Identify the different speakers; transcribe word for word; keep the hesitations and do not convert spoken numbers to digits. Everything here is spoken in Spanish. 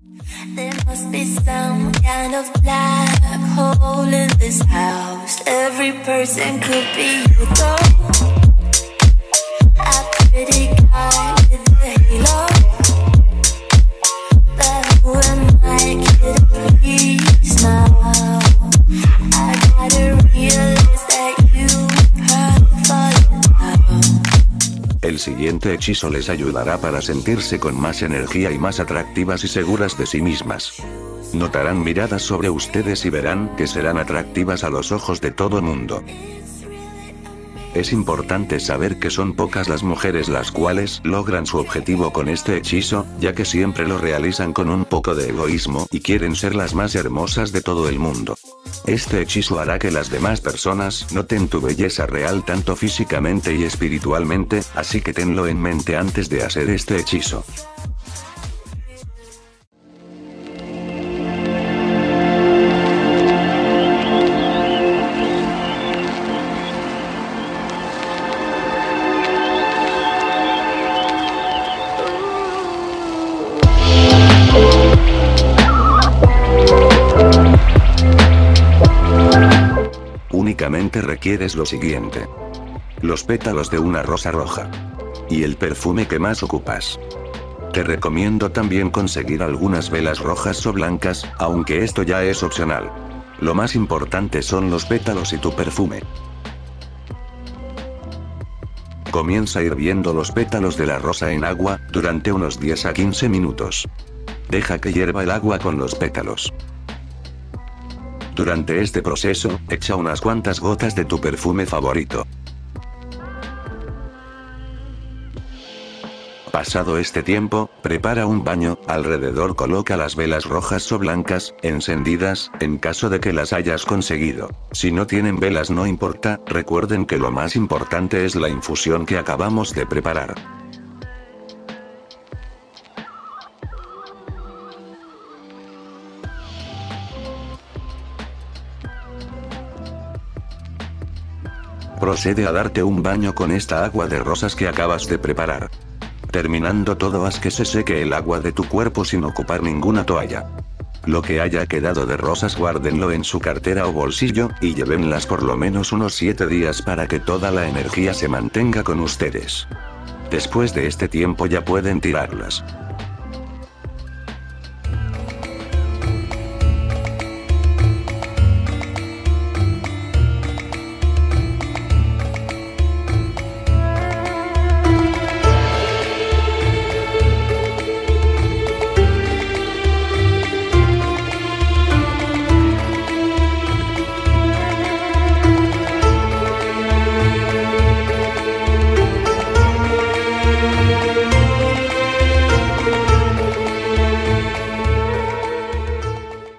Speaker 1: There must be some kind of black hole in this house. Every person could be you though. A pretty guy with a halo. But who am I kidding, please now? I gotta realize that you have fallen down.
Speaker 2: El siguiente hechizo les ayudará para sentirse con más energía y más atractivas y seguras de sí mismas. Notarán miradas sobre ustedes y verán que serán atractivas a los ojos de todo mundo. Es importante saber que son pocas las mujeres las cuales logran su objetivo con este hechizo, ya que siempre lo realizan con un poco de egoísmo y quieren ser las más hermosas de todo el mundo. Este hechizo hará que las demás personas noten tu belleza real tanto físicamente y espiritualmente, así que tenlo en mente antes de hacer este hechizo. Únicamente requieres lo siguiente: los pétalos de una rosa roja y el perfume que más ocupas. Te recomiendo también conseguir algunas velas rojas o blancas, aunque esto ya es opcional. Lo más importante son los pétalos y tu perfume. Comienza hirviendo los pétalos de la rosa en agua, durante unos diez a quince minutos. Deja que hierva el agua con los pétalos. Durante este proceso, echa unas cuantas gotas de tu perfume favorito. Pasado este tiempo, prepara un baño, alrededor coloca las velas rojas o blancas, encendidas, en caso de que las hayas conseguido. Si no tienen velas no importa, recuerden que lo más importante es la infusión que acabamos de preparar. Procede a darte un baño con esta agua de rosas que acabas de preparar. Terminando todo, haz que se seque el agua de tu cuerpo sin ocupar ninguna toalla. Lo que haya quedado de rosas guárdenlo en su cartera o bolsillo, y llévenlas por lo menos unos siete días para que toda la energía se mantenga con ustedes. Después de este tiempo ya pueden tirarlas.